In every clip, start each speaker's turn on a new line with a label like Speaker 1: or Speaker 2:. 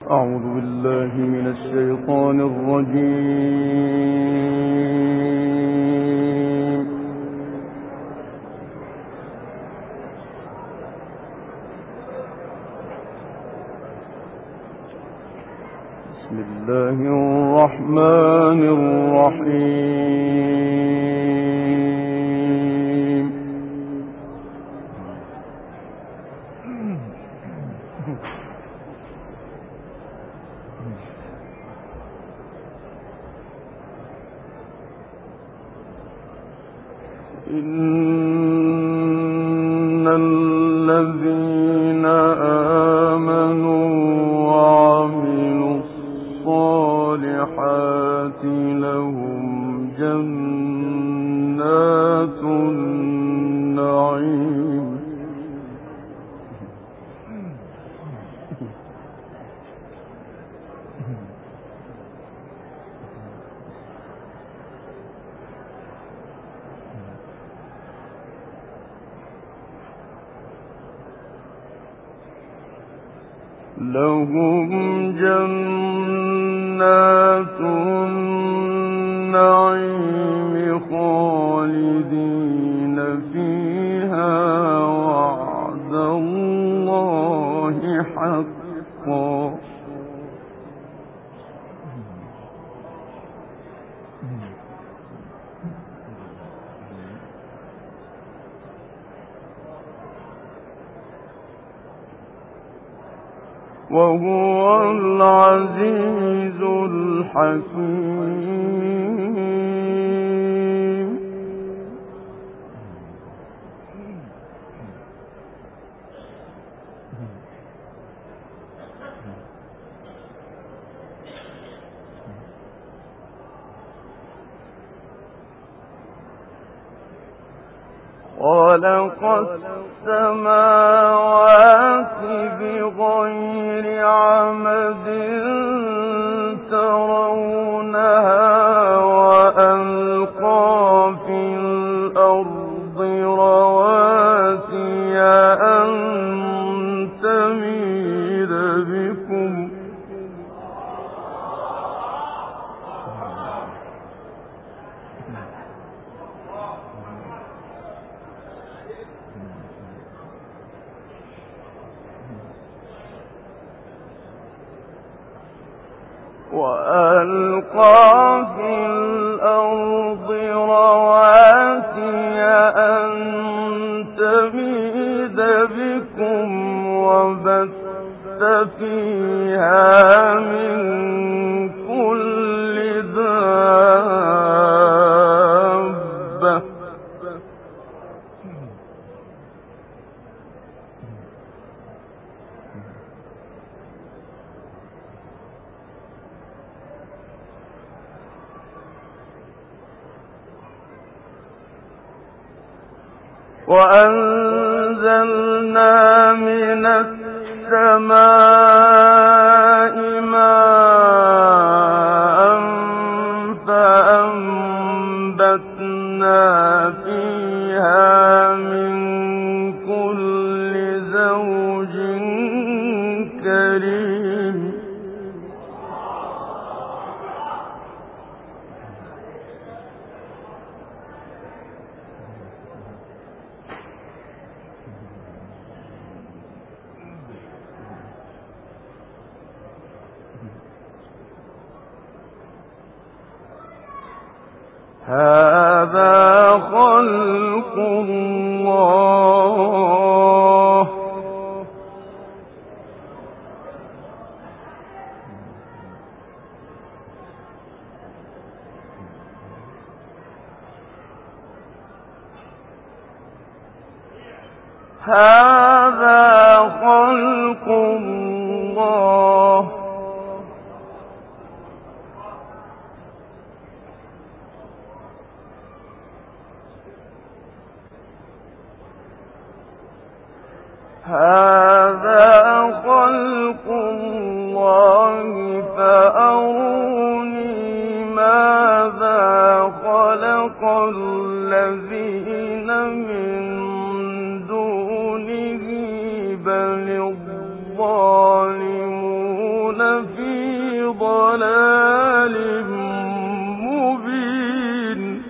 Speaker 1: أعوذ بالله من الشيطان الرجيم. بسم الله الرحمن الرحيم. إن الذين آمنوا وعملوا الصالحات لهم جنات النعيم لهم جنات النعيم خالدين فيها وعد الله حقا وهو العزيز الحكيم. خلق السماوات بغير عمد ترونها وألقى في الأرض رواسي أن تميد بكم وألقى في الأرض رواسي أن تميد بكم وبث فيها من كل دابة وأنزلنا من السماء ماء فأنبتنا فيها من كل زوج كريم هذا خلق الله هذا خلق الله هذا خلق الله فأروني ماذا خلق الذين من دونه بل الظالمون لفي ضلال مبين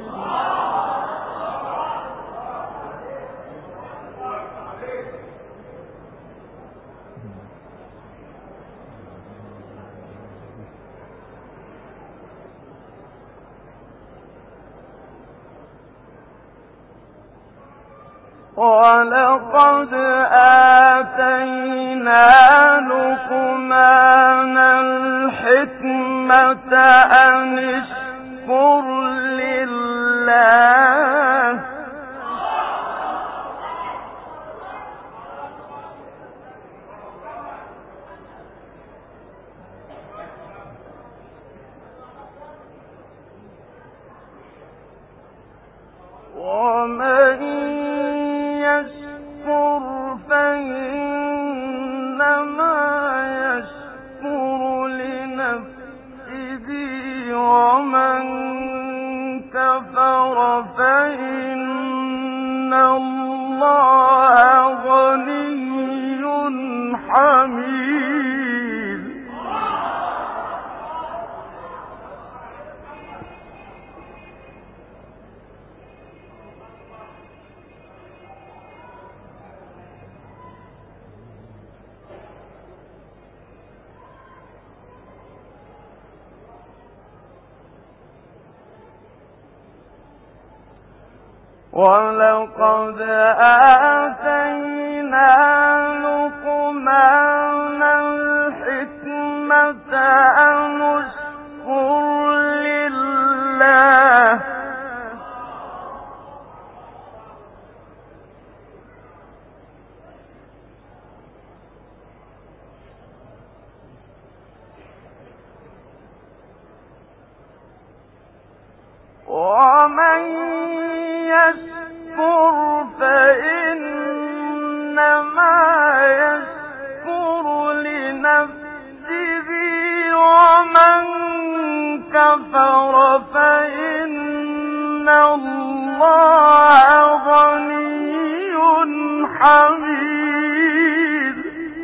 Speaker 1: ولقد آتينا لقمان الحكمة أن اشكر لله ومن يشكر فإنما يشكر لنفسه ومن كفر فإن الله غني حميد ولقد آتينا لقمان الحكمة أن اشكر لله ومن يشكر فإنما يشكر لنفسه ومن كفر فإن الله غني حميد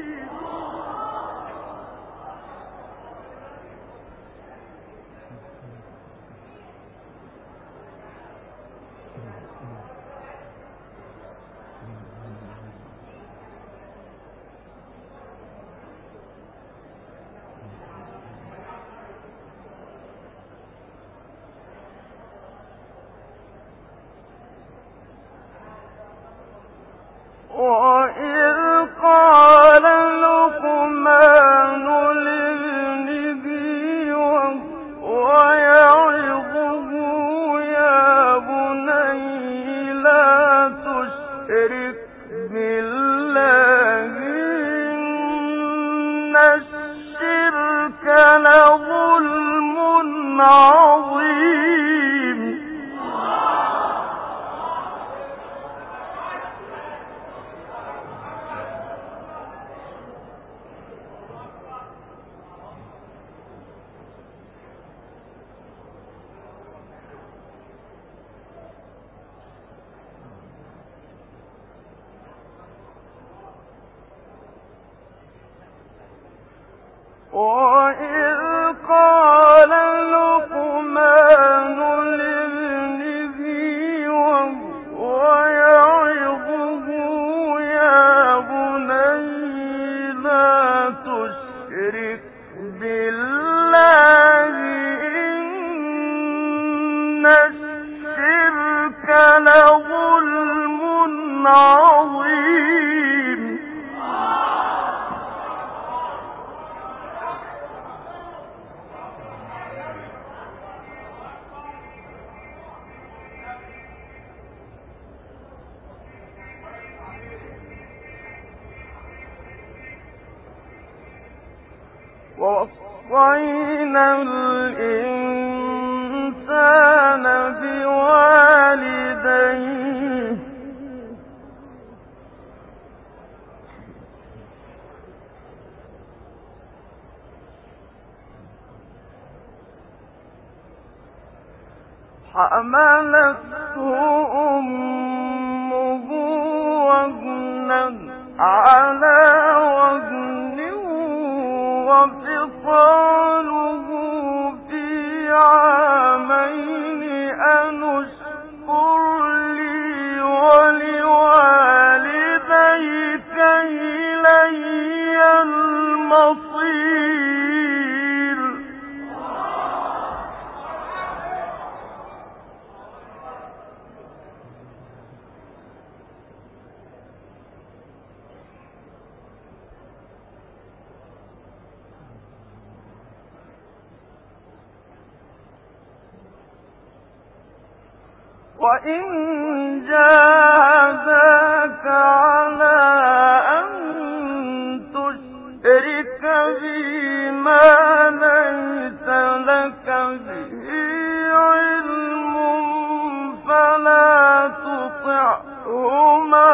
Speaker 1: وإذ قال لقمان لابنه وهو يعظه يا بني لا تشرك بالله إن الشرك لظلم عظيم وإذ قال لقمان لابنه وهو يعظه يا بني لا تشرك بالله إن الشرك لظلم عظيم ووصينا الإنسان بوالديه حملته أمه وهنا على وهن وفي فِصَالُهُ فِي عَامَيْنِ أَنِ اشْكُرْ لِي وَلِوَالِدَيْكَ إِلَيَّ الْمَصِيرُ. وَإِن جَاهَدَاكَ عَلَىٰ أَن تُشْرِكَ بِي مَا لَيْسَ لَكَ بِهِ عِلْمٌ فَلَا تُطِعْهُمَا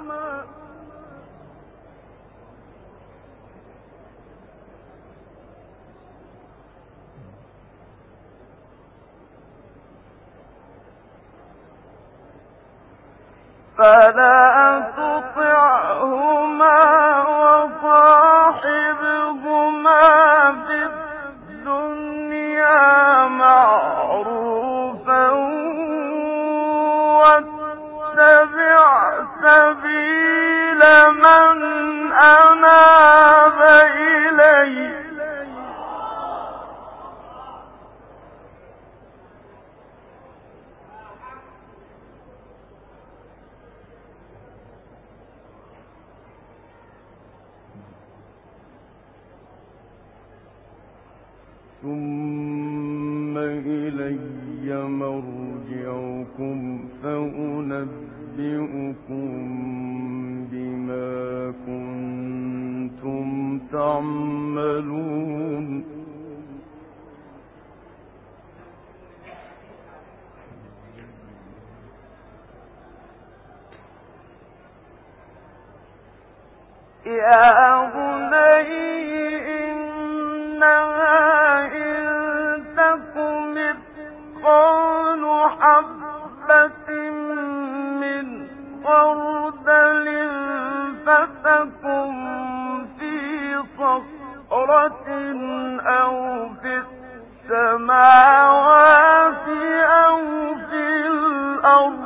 Speaker 1: وصاحبهما في الدنيا معروفا واتبع سبيل من أناب إليّ. ثُمَّ إِلَيَّ مَرْجِعُكُمْ فَأُنَبِّئُكُم بِمَا كُنتُمْ تَعْمَلُونَ. يَا بُنَيَّ إِنَّهَا إِن تَكُ مِثْقَالُ حَبَّةٍ مِّنْ خَرْدَلٍ فَتَكُن فِي صَخْرَةٍ أَوْ فِي السَّمَاوَاتِ أَوْ فِي الْأَرْضِ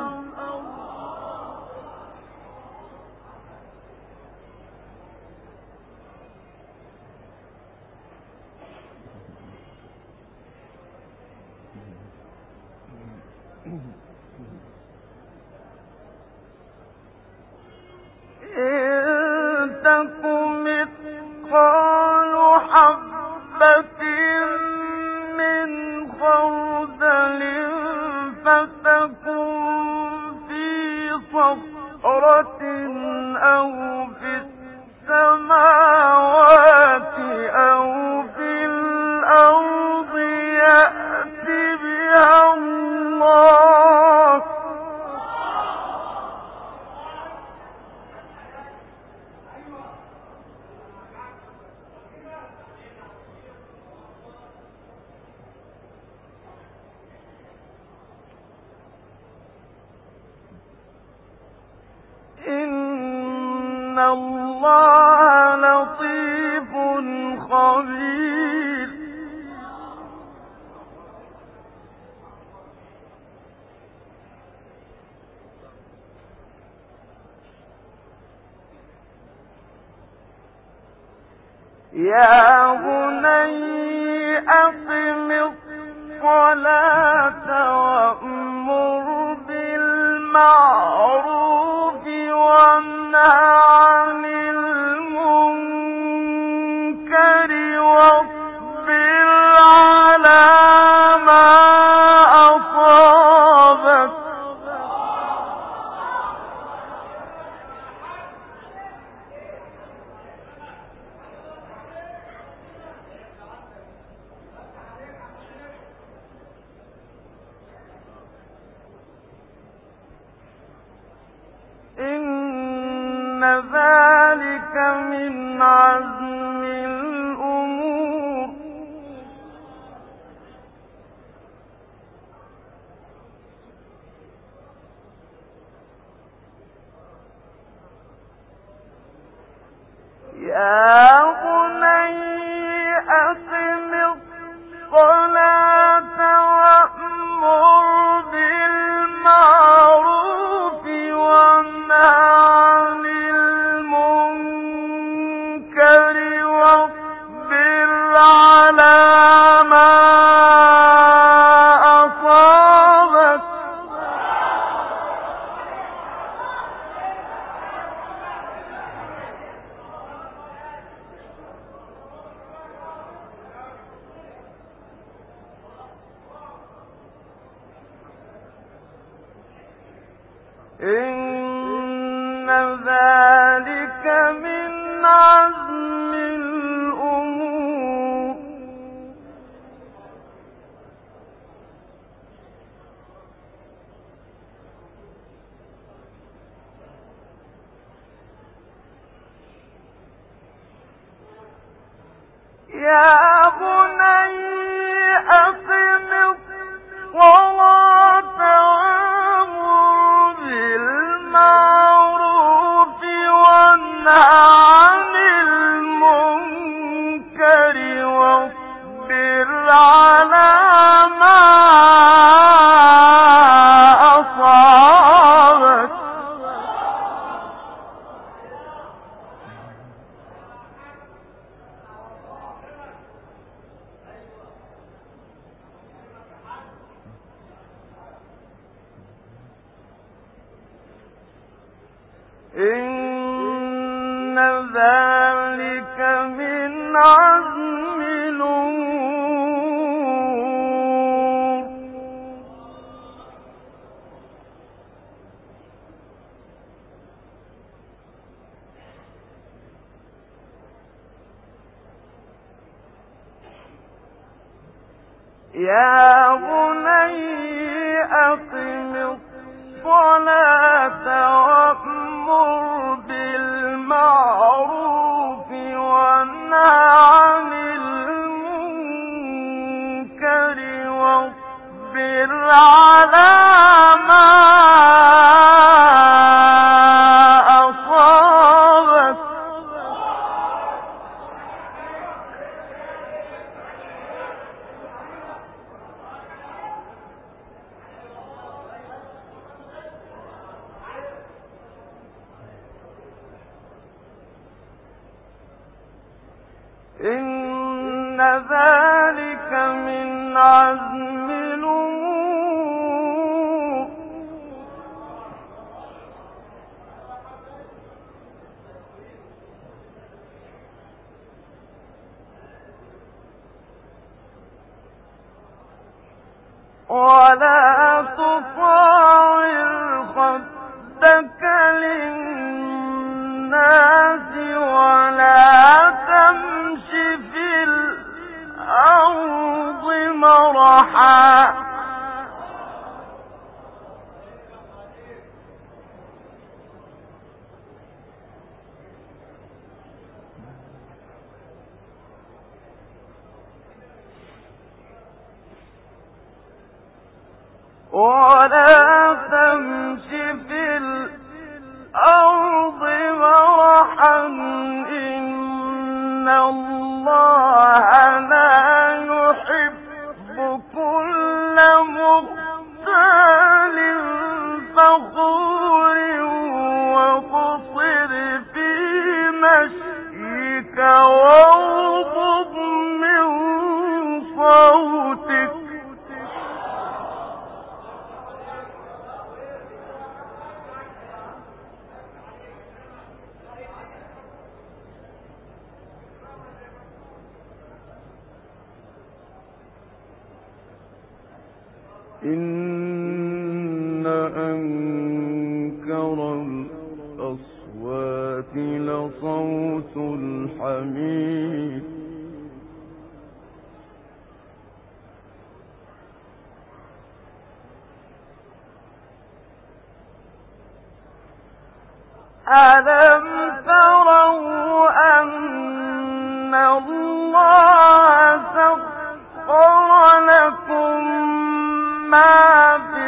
Speaker 1: إِنَّ اللَّهَ لَطِيفٌ خَبِيرٌ. يَا بُنَيَّ أَقِمِ الصَّلَاةَ وَأْمُرْ بِالْمَعْرُوفِ وَانْهَ عَنِ الْمُنكَرِ وَاصْبِرْ عَلَىٰ مَا أَصَابَكَ ۖ إِنَّ ذَلِكَ مِنْ عَزْمِ الْأُمُورِ. يَا بُنَيَّ أقم الصلاة وأمر بالمعروف وانه عن المنكر واصبر على ما أصابك إن ذلك من عزم الأمور يا بني أقم الصلاة وأمر بالمعروف وانه عن المنكر واصبر على ما أصابك إن ذلك من عزم الأمور يا بني أقم الصلاة وأمر بالمعروف وانه عن المنكر واصبر على ما أصابك إن ذلك من عزم الأمور ولا تصاعر خدك للناس ولا تمش في الأرض مرحا ولا تمش في الأرض مرحا إن الله لا يحب كل مختال فخور واقصد في مشيك واغضض من صوتك إن أنكر الأصوات لصوت الحمير ألم تروا أن الله سخر لكم ما في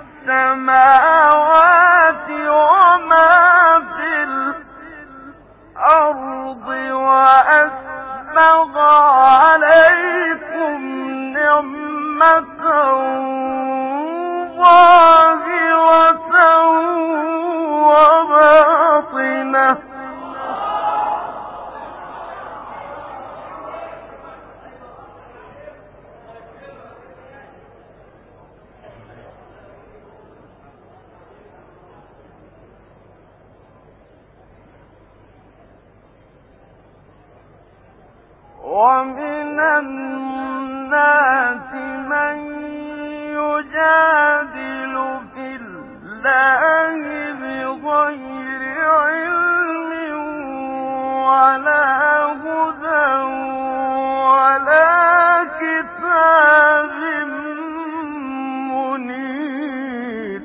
Speaker 1: السماوات وما في الأرض وأسبغ عليكم ومن الناس من يجادل في الله بغير علم ولا هدى ولا كتاب منير.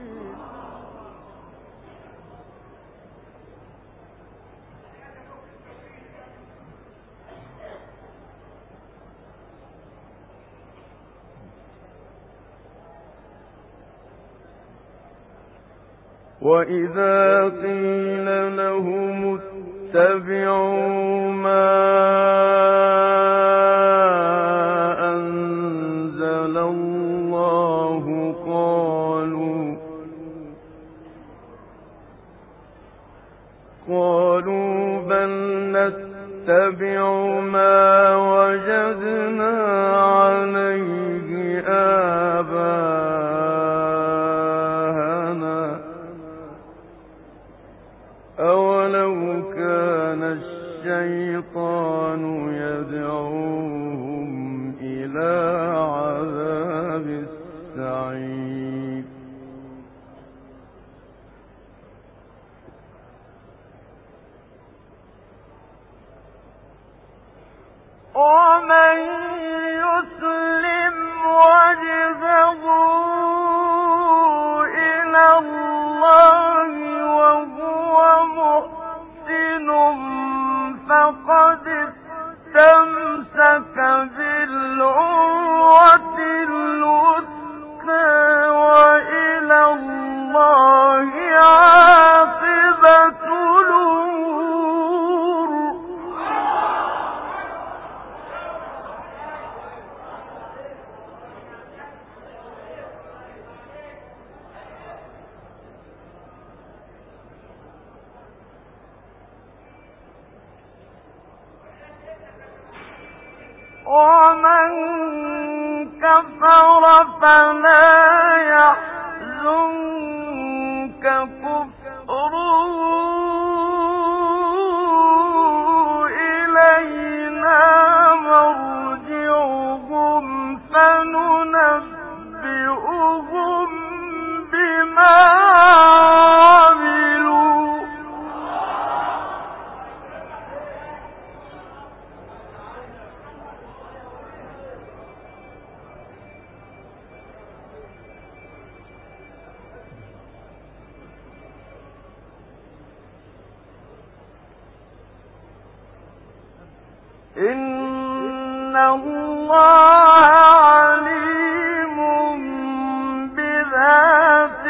Speaker 1: وَإِذَا قِيلَ لَهُمُ اتَّبِعُوا مَا أَنزَلَ اللَّهُ قَالُوا بَلْ نَتَّبِعُ مَا وَجَدْنَا عَلَيْهِ آبَاءَنَا أَوَلَوْ كَانَ الشَّيْطَانُ يَدْعُوهُمْ إِلَى عَذَابِ السَّعِيرِ. ومن يسلم وجهه إلى الله وهو محسن فقد استمسك بالعروة الوثقى وإلى الله عاقبة الأمور. ومن كفر فلا يحزنك كفره إلينا مرجعهم فننبئهم بما عملوا. إن الله عليم بذات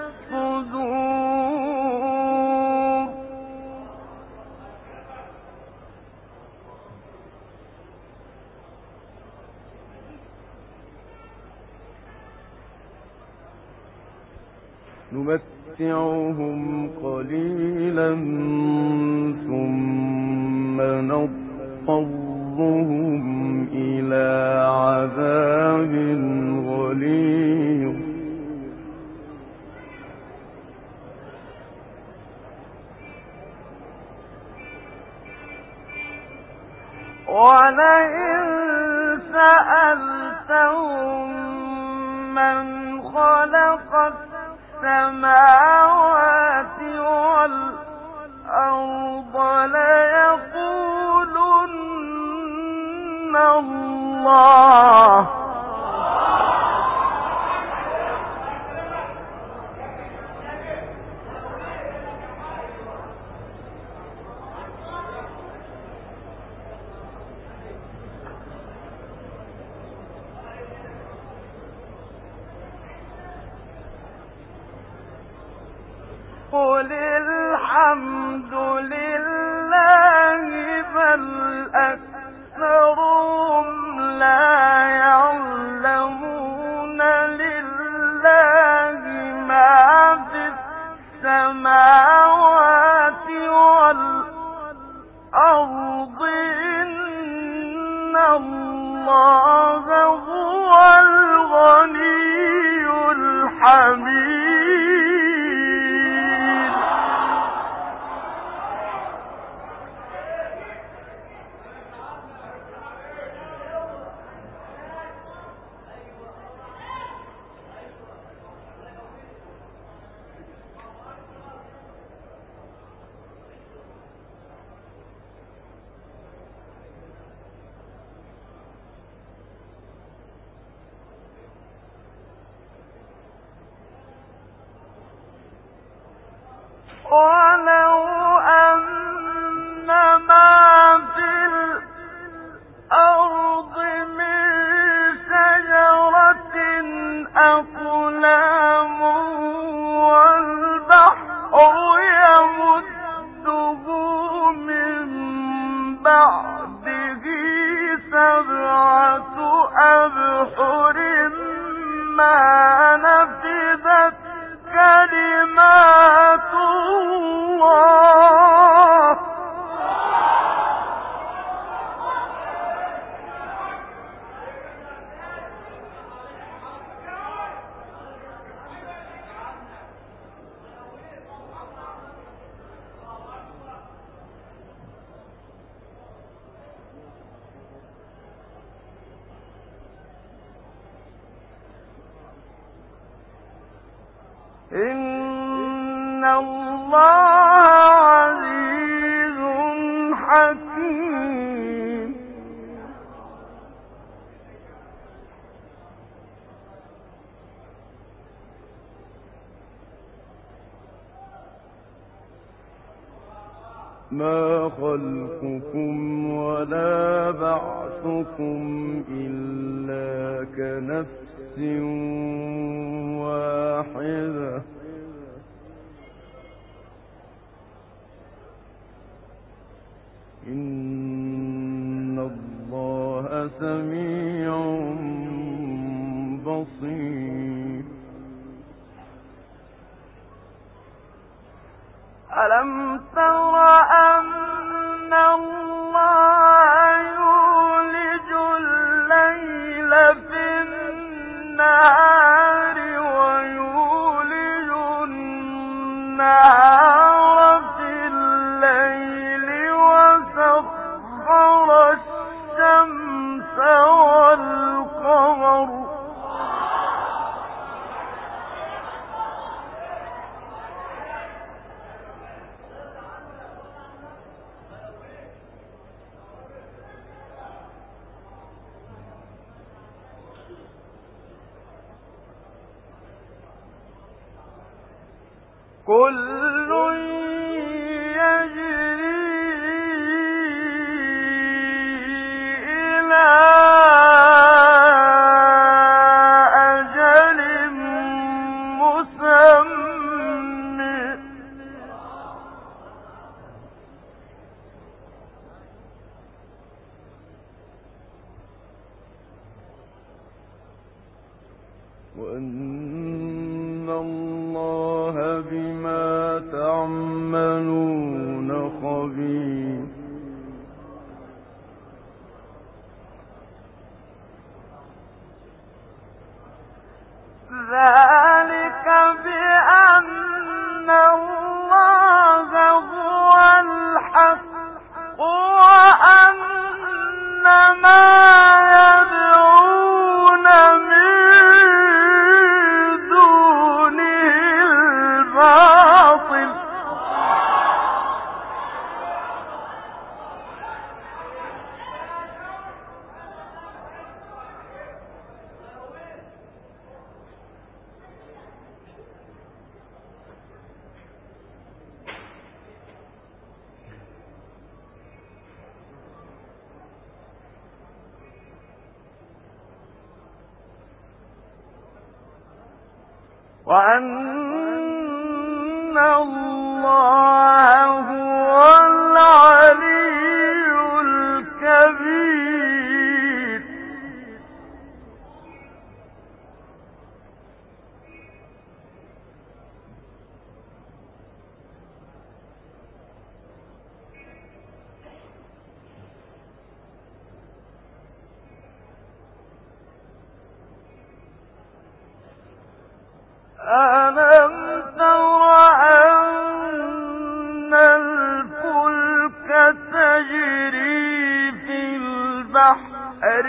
Speaker 1: الصدور. نمتعهم قليلا ثم نضطرهم إلى عذاب غليظ. ولئن سألتهم من خلق السماوات والأرض ليقولن الله. قل الحمد لله بل أكثرهم لا يعلمون. لله ما في السماوات والأرض إن الله هو الغني الحميد. أبحر ما نفذت كلمات الله. إن الله عزيز حكيم. ما خلقكم ولا بعثكم إلا كنفس واحدة. إن الله سميع بصير. ألم تر أن الله يولج الليل في النهار ويولج النهار في الليل وسخر الشمس والقمر كل يجري إلى أجل مسمى. وأن الله بما تعملون خبير. ذلك بأن الله هو الحق وأن ما يدعون من دونه الباطل. وأن الله هو العلي الكبير. ألم تر أن الفلك تجري في البحر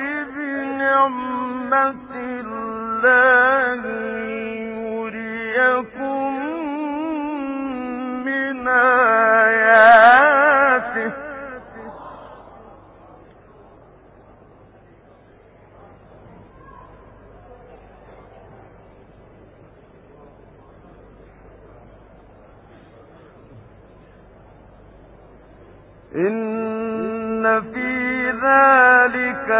Speaker 1: بنعمة الله يريكم من آياته. إن في ذلك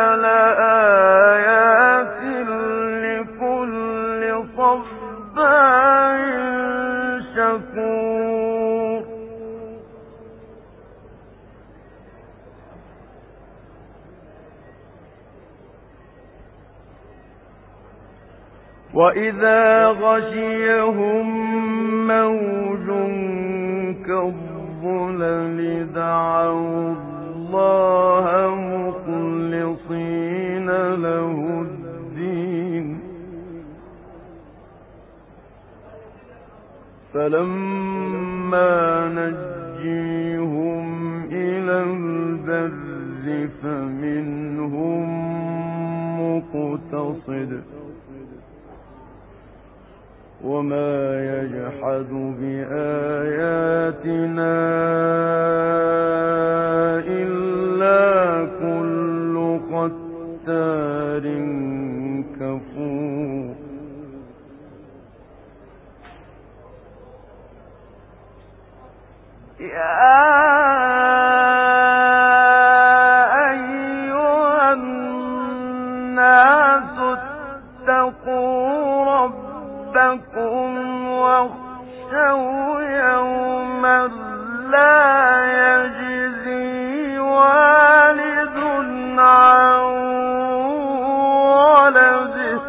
Speaker 1: لآيات لكل صبار شكور. وإذا غشيهم موج كالظلل دعوا الله مخلصين له الدين فلما نجيهم إلى البر فمنهم مقتصد وما يجحد بآياتنا إلا كل ختار كفور يا أيها الناس اتقوا ربكم واخشوا يوما لا يجزي والد عن ولده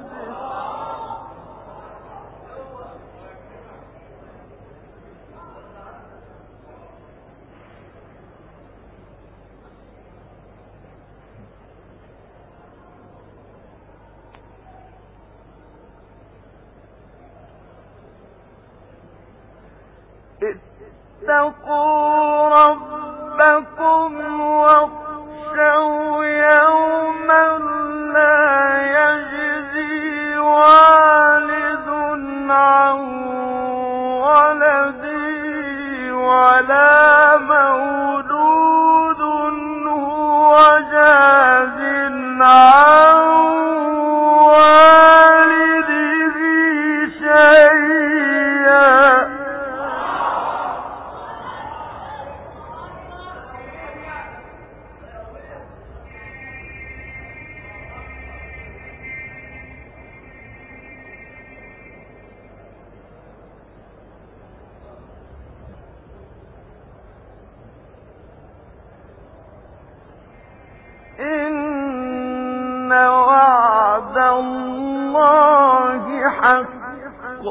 Speaker 1: اتقوا ربكم واخشوا يوما لا يجزي والد عن ولده ولا مولود هو جاز عن والده شيئا إن وعد الله حق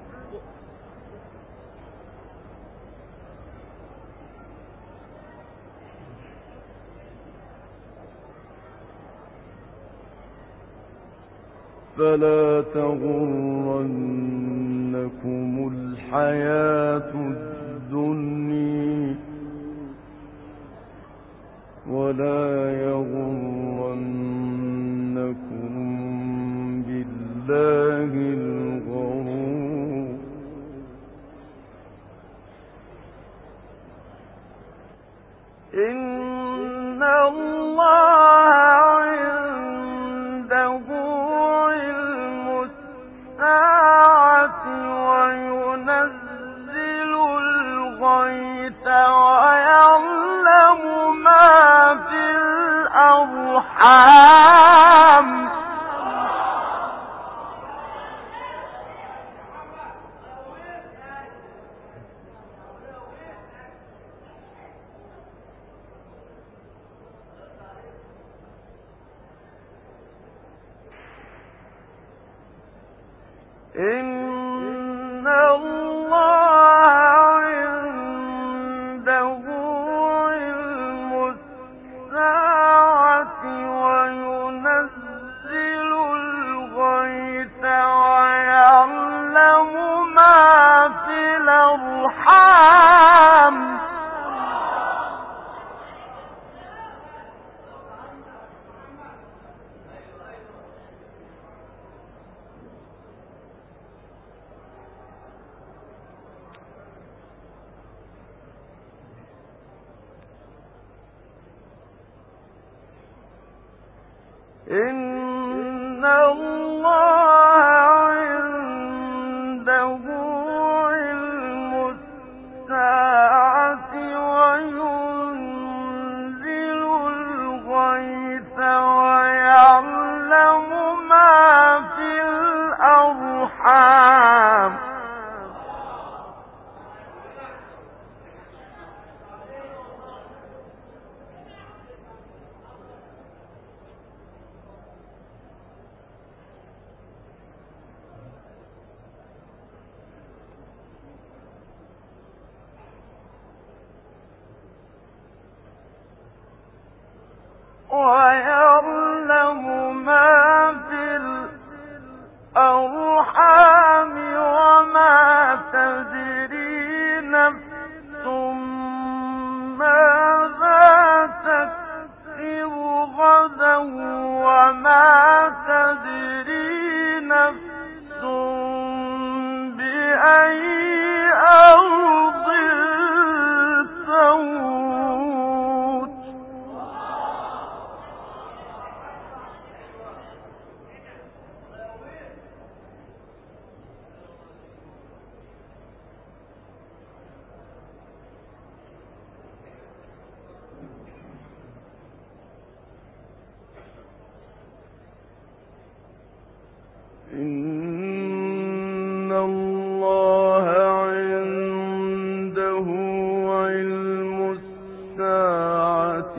Speaker 1: فلا تغرنكم الحياة الدنيا ولا يغرنكم بالله الغرور إن الله عنده علم الساعة وينزل الغيث ويعلم ما في الأرحام إن الله عنده علم الساعة وينزل الغيث ويعلم ما في الأرحام إن الله عنده علم الساعة وينزل الغيث ويعلم ما في الأرحام ويعلم ما في الأرحام وما تدري نفس ماذا تكسب غدا وما تدري نفس بأي أرض تموت. إن الله عنده علم الساعة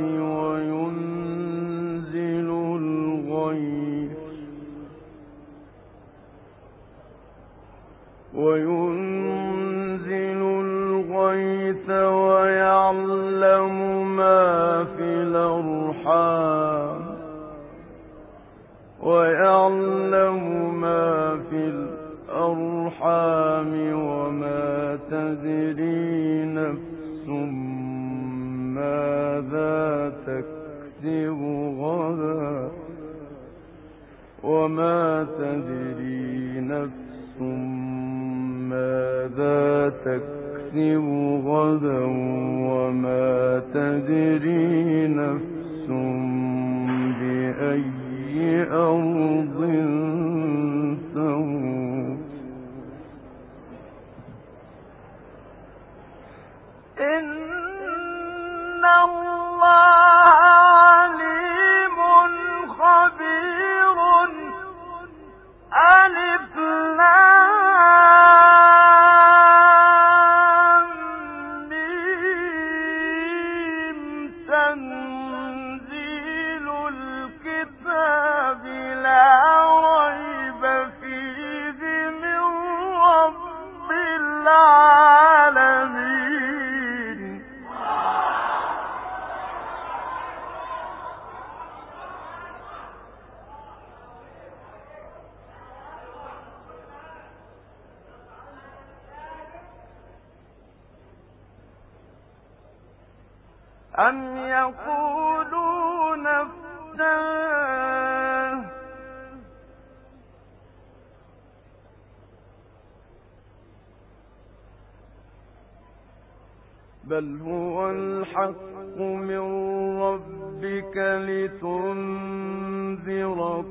Speaker 1: وينزل الغيث ويعلم ما في الأرحام وما تدري نفس ماذا تكسب غدا وما تدري نفس ماذا تكسب غدا وما تدري نفس بأي أرض تموت. إن الله عليم خبير. ألف لام ميم تنزيل الكتاب لا ريب فيه من رب العالمين. أم يقولون افتراه بل هو الحق من ربك لتنذر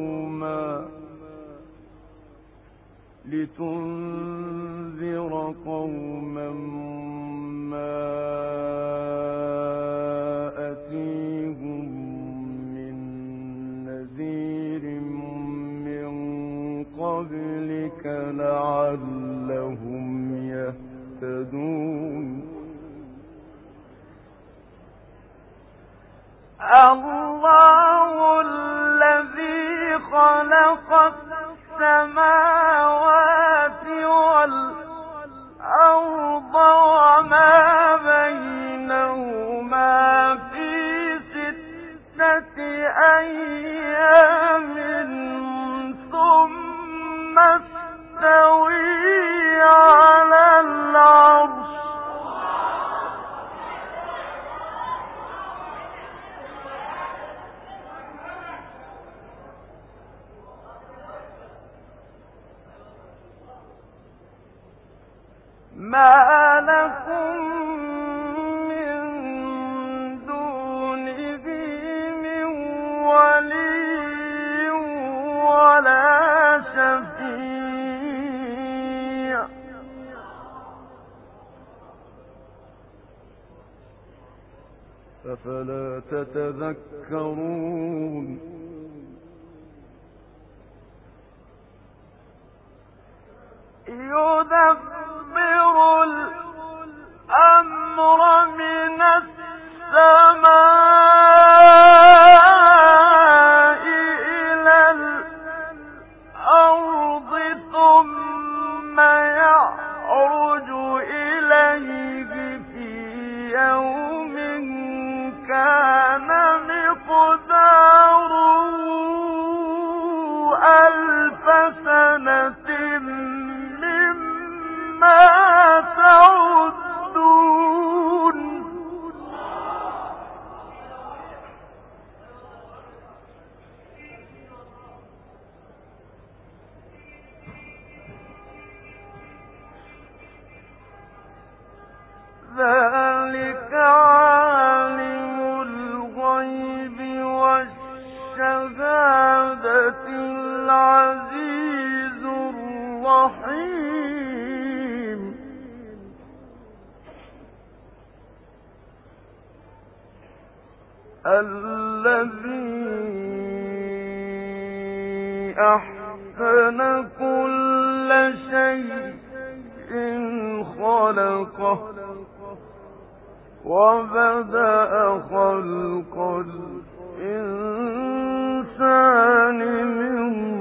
Speaker 1: قوما ما أتيهم من نذير من قبلك لعلهم يهتدون. الله الذي خلق السماوات والأرض وما بينهما في 6 أيام ثم استوى على العرش. ما لكم من دونه من ولي ولا شفيع أفلا تتذكرون. يدبر الأمر من السماء إلى الأرض ثم يعرج إليه في يوم كان مقداره سَنَةٍ مِّمَّا تَعُدُّونَ ذَلِكَ عَالِمُ الْغَيْبِ وَالشَّهَادَةِ الْعَزِيزُ الرَّحِيمُ الَّذِي أَحْسَنَ كُلَّ شَيْءٍ خَلَقَهُ وَبَدَأَ خَلْقَ الْإِنسَانِ مِن